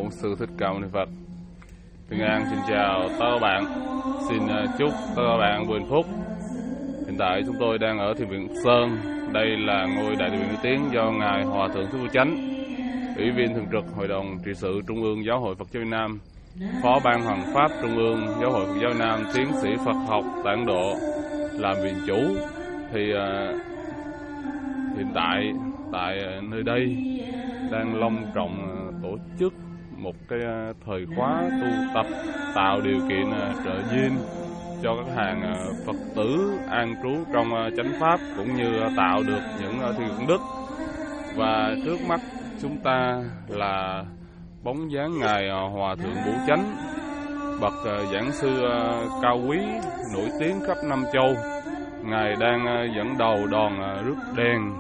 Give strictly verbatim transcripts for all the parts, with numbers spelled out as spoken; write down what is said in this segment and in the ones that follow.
Mâu Sư Thích Ca Mâu Ni Phật. Bình An xin chào tất cả các bạn, xin chúc tất cả các bạn vui hạnh phúc. Hiện tại chúng tôi đang ở Thiền viện Sơn. Đây là ngôi đại điện nổi tiếng do ngài Hòa thượng Thích Phổ Chánh, Ủy viên thường trực Hội đồng trị sự Trung ương Giáo hội Phật giáo Việt Nam, Phó ban Hoằng pháp Trung ương Giáo hội Phật giáo Việt Nam, tiến sĩ Phật học tản độ làm viện chủ. Thì uh, hiện tại tại nơi đây đang long trọng uh, tổ chức một cái uh, thời khóa tu tập, tạo điều kiện uh, trợ duyên cho các hàng uh, Phật tử an trú trong uh, chánh pháp, cũng như uh, tạo được những uh, thiện công đức. Và trước mắt chúng ta là bóng dáng ngài uh, Hòa thượng Bửu Chánh, bậc uh, giảng sư uh, cao quý nổi tiếng khắp năm châu. Ngài đang uh, dẫn đầu đoàn uh, rước đèn.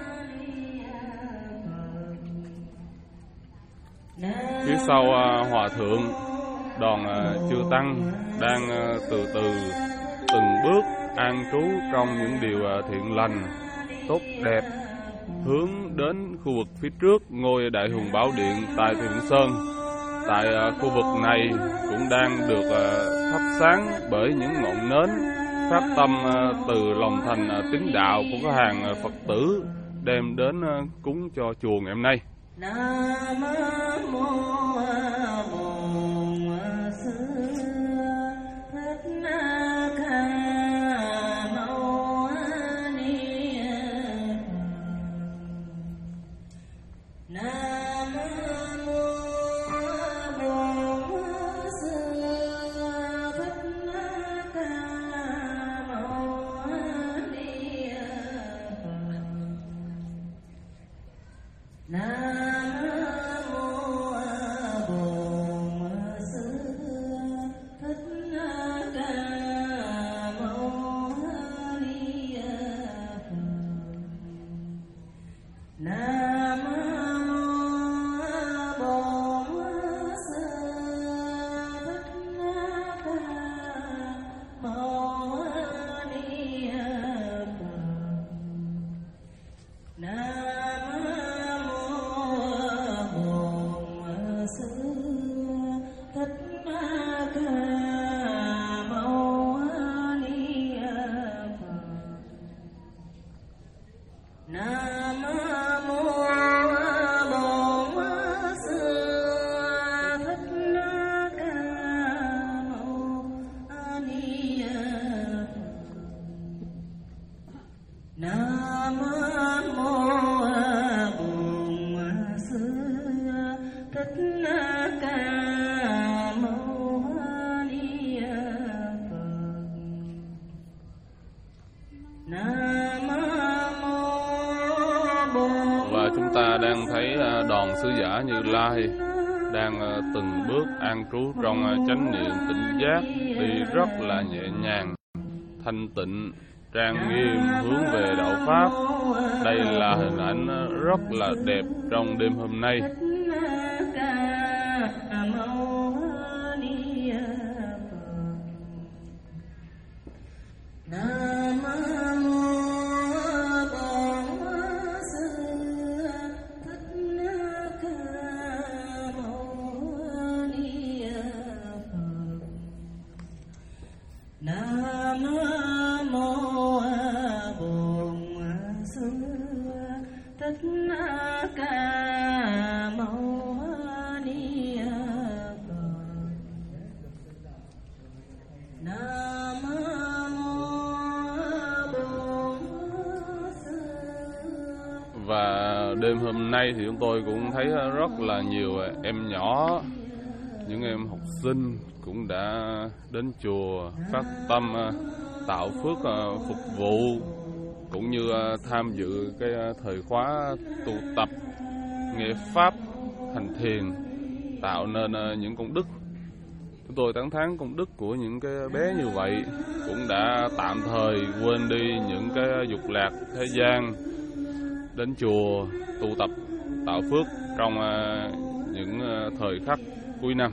Phía sau uh, Hòa thượng, đoàn uh, chư tăng đang uh, từ từ từng bước an trú trong những điều uh, thiện lành, tốt đẹp, hướng đến khu vực phía trước ngôi Đại Hùng Bảo Điện tại Thiền viện Sơn. Tại uh, khu vực này cũng đang được uh, thắp sáng bởi những ngọn nến phát tâm uh, từ lòng thành uh, tín đạo của các hàng uh, Phật tử đem đến uh, cúng cho chùa ngày hôm nay. Nam mô Bổn Sư Thích Ca Mâu Ni Phật. Nam mô Bổn Sư Thích Ca Mâu Ni Phật. Nam đang thấy đoàn sứ giả Như Lai đang từng bước an trú trong chánh niệm tỉnh giác, đi rất là nhẹ nhàng, thanh tịnh, trang nghiêm hướng về đạo pháp. Đây là hình ảnh rất là đẹp trong đêm hôm nay. Và đêm hôm nay thì chúng tôi cũng thấy rất là nhiều em nhỏ, những em học sinh cũng đã đến chùa phát tâm tạo phước phục vụ, cũng như tham dự cái thời khóa tu tập nghe pháp hành thiền, tạo nên những công đức. Chúng tôi tán thán công đức của những cái bé như vậy, cũng đã tạm thời quên đi những cái dục lạc thế gian, đến chùa tu tập tạo phước trong những thời khắc cuối năm.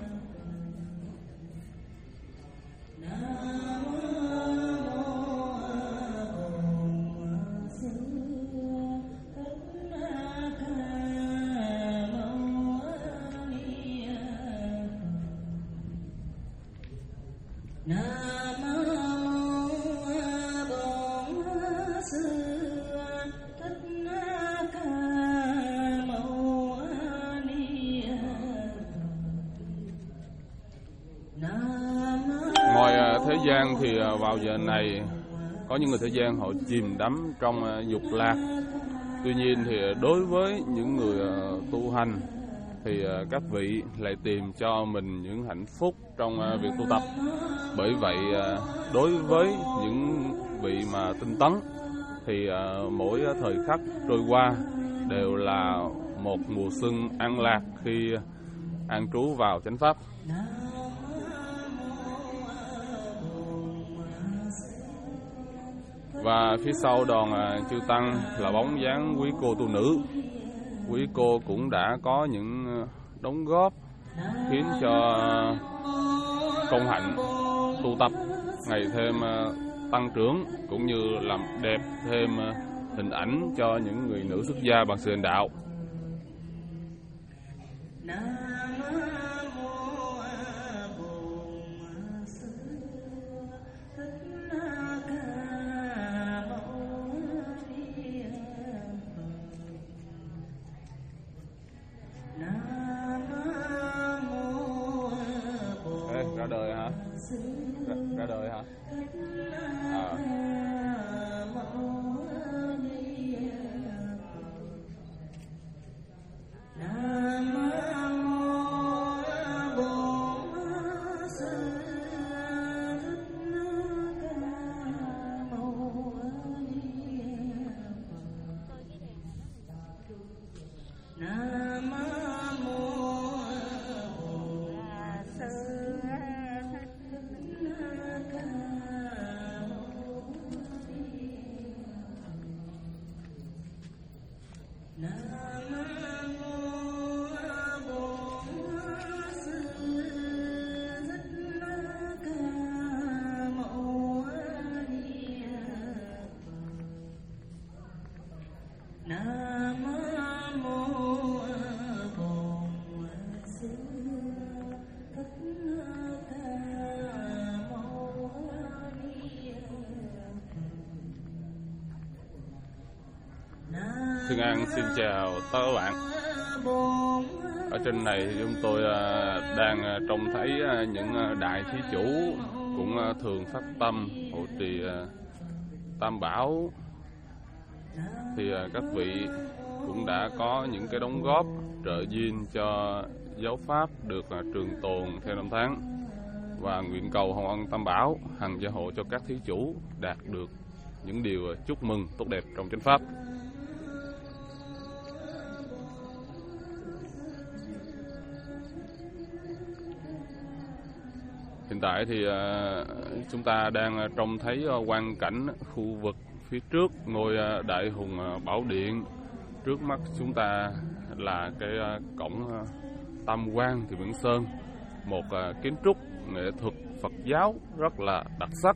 Ngoài thế gian thì vào giờ này có những người thế gian họ chìm đắm trong dục lạc. Tuy nhiên thì đối với những người tu hành thì các vị lại tìm cho mình những hạnh phúc trong việc tu tập. Bởi vậy đối với những vị mà tinh tấn thì mỗi thời khắc trôi qua đều là một mùa xuân an lạc khi an trú vào chánh pháp. Và phía sau đoàn chư tăng là bóng dáng quý cô tu nữ. Quý cô cũng đã có những đóng góp khiến cho công hạnh tu tập ngày thêm tăng trưởng, cũng như làm đẹp thêm hình ảnh cho những người nữ xuất gia bằng sự hành đạo. Ê, ra đời hả? Ra, ra đời hả? À. Thương An xin chào tất cả các bạn. Ở trên này thì chúng tôi đang trông thấy những đại thí chủ cũng thường phát tâm hộ trì Tam Bảo. Thì các vị cũng đã có những cái đóng góp trợ duyên cho giáo pháp được trường tồn theo năm tháng, và nguyện cầu Hồng Ân Tam Bảo hằng gia hộ cho các thí chủ đạt được những điều chúc mừng tốt đẹp trong chánh pháp. Hiện tại thì uh, chúng ta đang trông thấy uh, quang cảnh khu vực phía trước ngôi uh, Đại Hùng uh, Bảo Điện. Trước mắt chúng ta là cái uh, cổng uh, Tam Quan Thiền Viện Sơn, một uh, kiến trúc nghệ thuật Phật giáo rất là đặc sắc.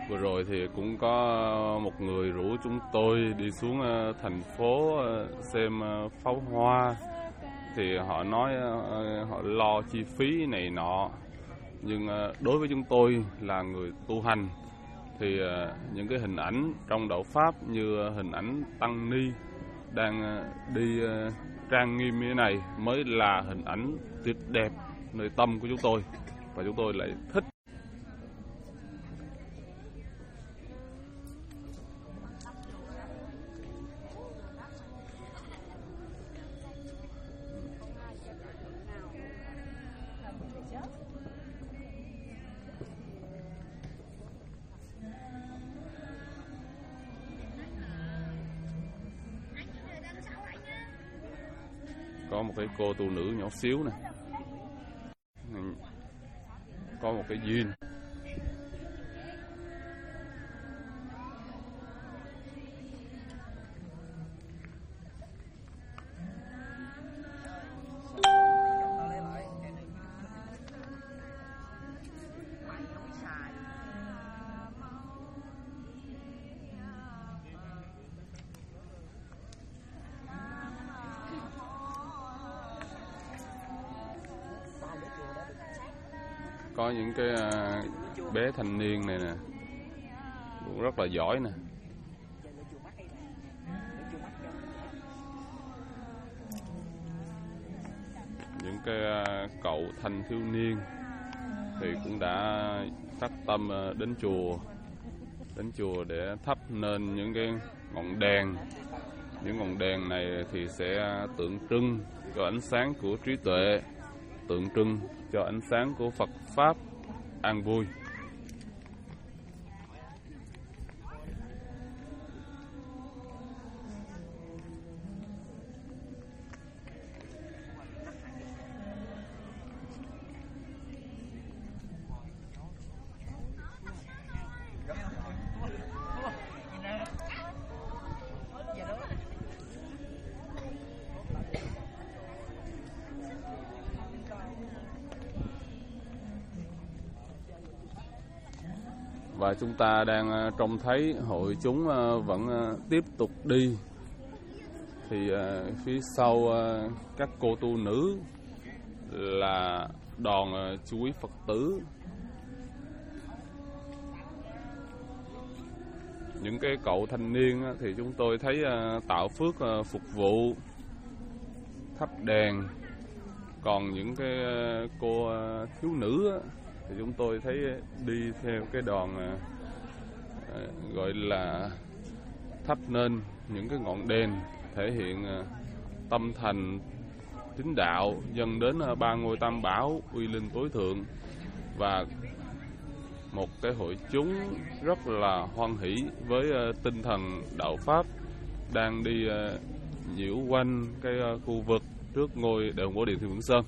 Vừa rồi thì cũng có một người rủ chúng tôi đi xuống thành phố xem pháo hoa. Thì họ nói họ lo chi phí này nọ. Nhưng đối với chúng tôi là người tu hành thì những cái hình ảnh trong đạo Pháp như hình ảnh Tăng Ni đang đi trang nghiêm như thế này mới là hình ảnh tuyệt đẹp nơi tâm của chúng tôi. Và chúng tôi lại thích. Có một cái cô tu nữ nhỏ xíu nè, có một cái duyên. Có những cái uh, bé thanh niên này nè cũng rất là giỏi nè. Những cái uh, cậu thanh thiếu niên thì cũng đã phát tâm uh, đến chùa đến chùa để thắp lên những cái ngọn đèn. Những ngọn đèn này thì sẽ tượng trưng cho ánh sáng của trí tuệ, tượng trưng cho ánh sáng của Phật Pháp an vui. Và chúng ta đang trông thấy hội chúng vẫn tiếp tục đi. Thì phía sau các cô tu nữ là đoàn chú quý Phật tử. Những cái cậu thanh niên thì chúng tôi thấy tạo phước phục vụ, thắp đèn. Còn những cái cô thiếu nữ thì chúng tôi thấy đi theo cái đoàn uh, gọi là thắp lên những cái ngọn đèn thể hiện uh, tâm thành tín đạo dâng đến uh, ba ngôi tam bảo uy linh tối thượng. Và một cái hội chúng rất là hoan hỷ với uh, tinh thần đạo Pháp đang đi uh, nhiễu quanh cái uh, khu vực trước ngôi Đại Hùng Bảo Điện Thiên Vĩnh Sơn.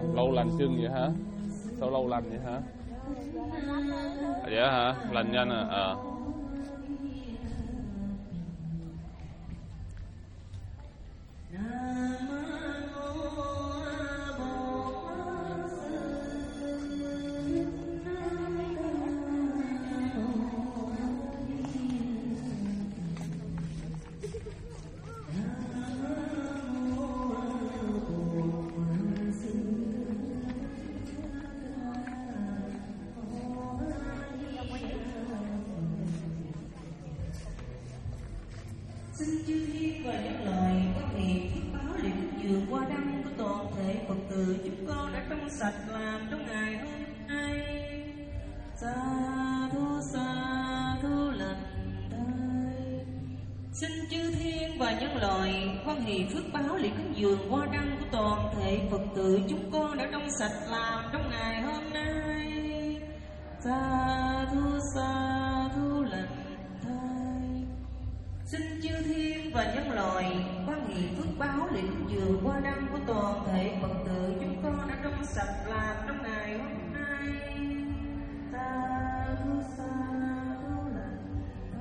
lâu lành chân vậy hả? Sao lâu lành vậy hả? À, dạ hả? Lành nhanh à? À. Xin chư thiên và những lời có nghiệp thiết báo liệt dường qua đăng của toàn thể Phật tử chúng con đã trong sạch làm trong ngày hôm nay. Sa thu sa thu lành thai. Xin chư thiên và những lời quan hệ phước báo liệt dường qua đăng của toàn thể Phật tử chúng con đã trong sạch làm trong ngày hôm nay. Sa thu sa thu lành. Xin chư thiên và nhân loại quan hệ phước báo liệt dường qua đăng của toàn thể Phật tử chúng con đã trong sạch làm trong ngày hôm nay. Ta thu sa thu lành.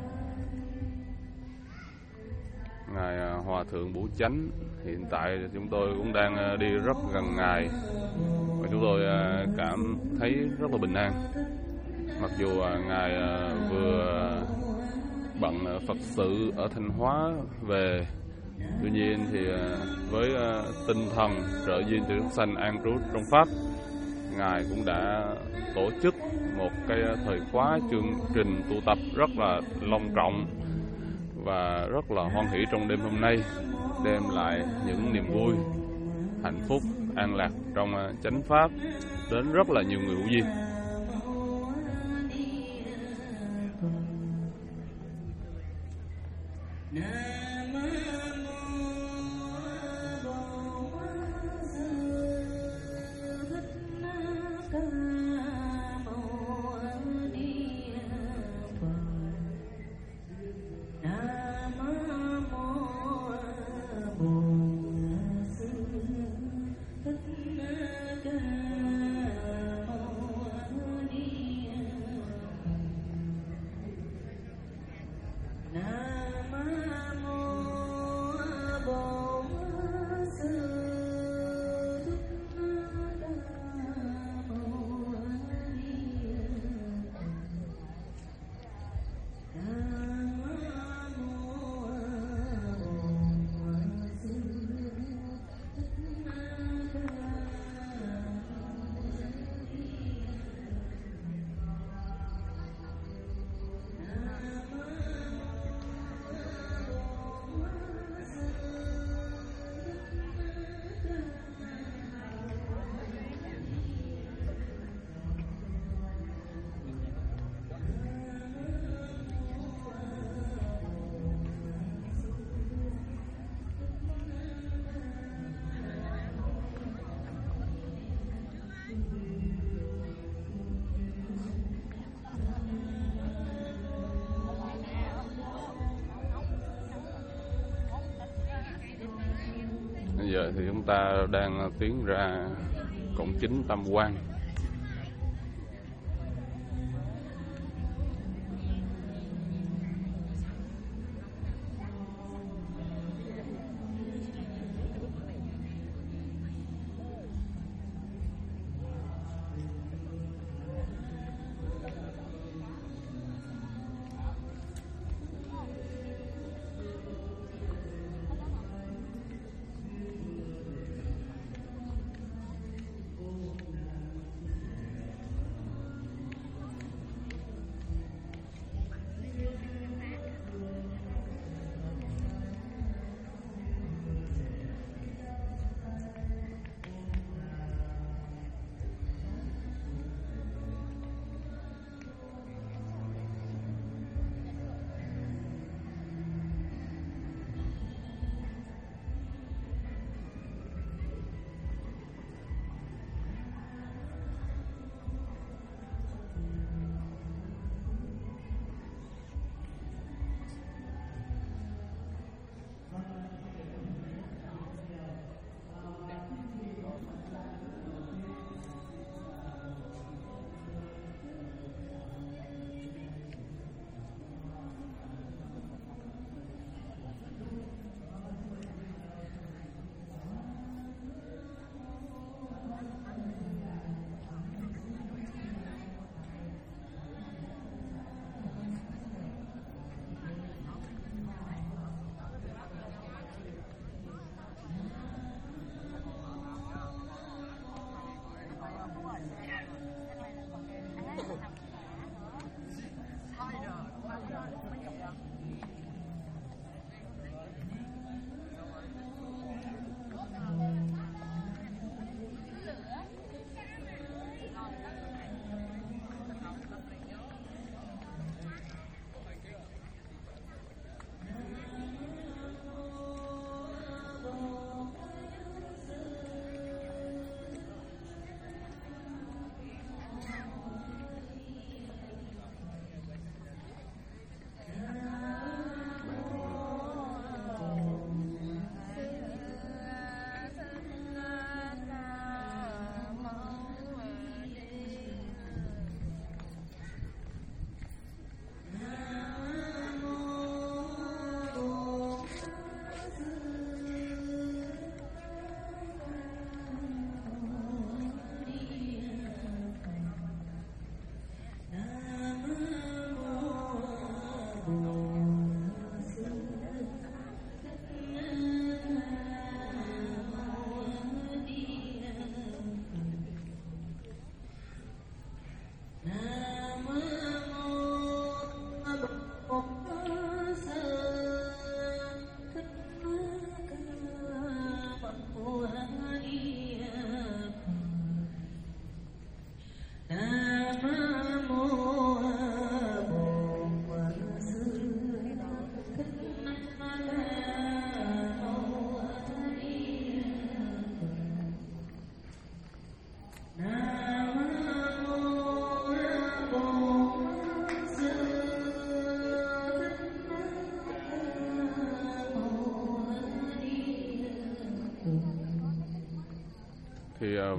Ngài Hòa Thượng Bủ Chánh, hiện tại chúng tôi cũng đang đi rất gần Ngài và chúng tôi cảm thấy rất là bình an. Mặc dù Ngài vừa bận Phật sự ở Thanh Hóa về, tuy nhiên thì với tinh thần trợ duyên cho chúng sanh an trú trong Pháp, Ngài cũng đã tổ chức một cái thời khóa chương trình tu tập rất là long trọng và rất là hoan hỷ trong đêm hôm nay, đem lại những niềm vui, hạnh phúc, an lạc trong chánh Pháp đến rất là nhiều người hữu duyên. Bây giờ thì chúng ta đang tiến ra cổng chính Tam Quan.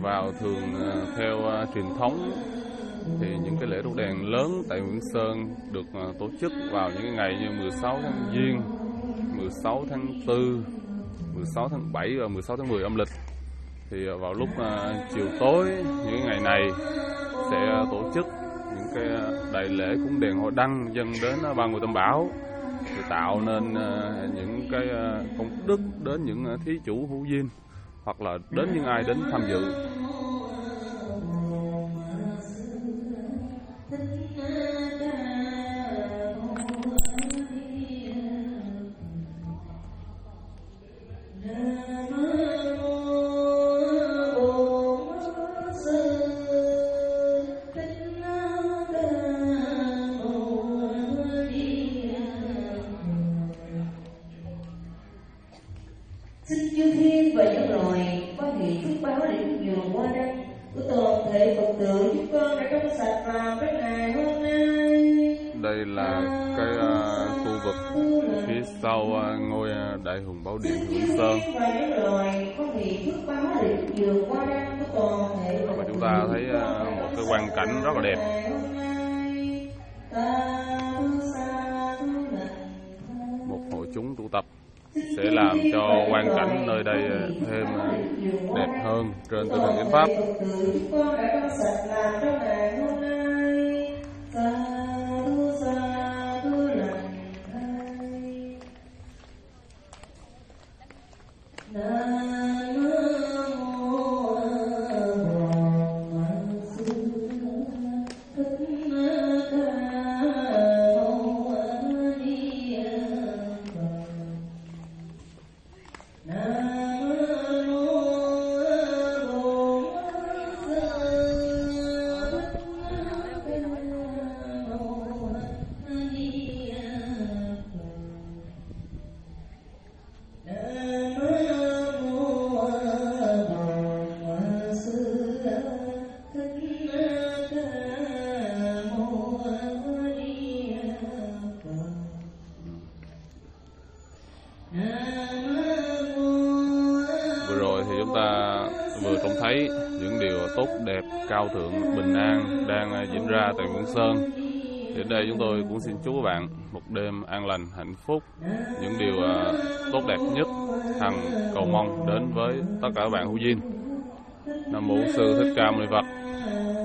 vào thường theo truyền thống thì những cái lễ đốt đèn lớn tại Nguyễn Sơn được tổ chức vào những cái ngày như mười sáu tháng Giêng, mười sáu tháng tư, mười sáu tháng bảy và mười sáu tháng mười âm lịch. Thì vào lúc chiều tối những ngày này sẽ tổ chức những cái đại lễ cúng đèn hội đăng dâng đến ba ngôi Tam Bảo, để tạo nên những cái công đức đến những thí chủ hữu duyên hoặc là đến những ai đến tham dự. Xin chư thiên và những loài có nghị phước báo để được nhường hoa đăng của toàn thể Phật tử chúng con đã trong sạch vào cái ngày hôm nay. Đây là cái uh, khu vực phía sau uh, ngôi uh, Đại Hùng Bảo Điện Nguyễn Sơn. Và chúng ta thấy uh, một cái quang cảnh rất là đẹp. Một hội chúng tụ tập sẽ làm cho quang cảnh nơi đây thêm đẹp hơn trên tinh thần chánh pháp. Vừa rồi thì chúng ta vừa trông thấy những điều tốt đẹp, cao thượng, bình an đang diễn ra tại Nguyễn Sơn. Đến đây chúng tôi cũng xin chúc các bạn một đêm an lành, hạnh phúc, những điều tốt đẹp nhất hằng cầu mong đến với tất cả các bạn hữu duyên. Nam mô Sư Thích Ca Mâu Ni Phật.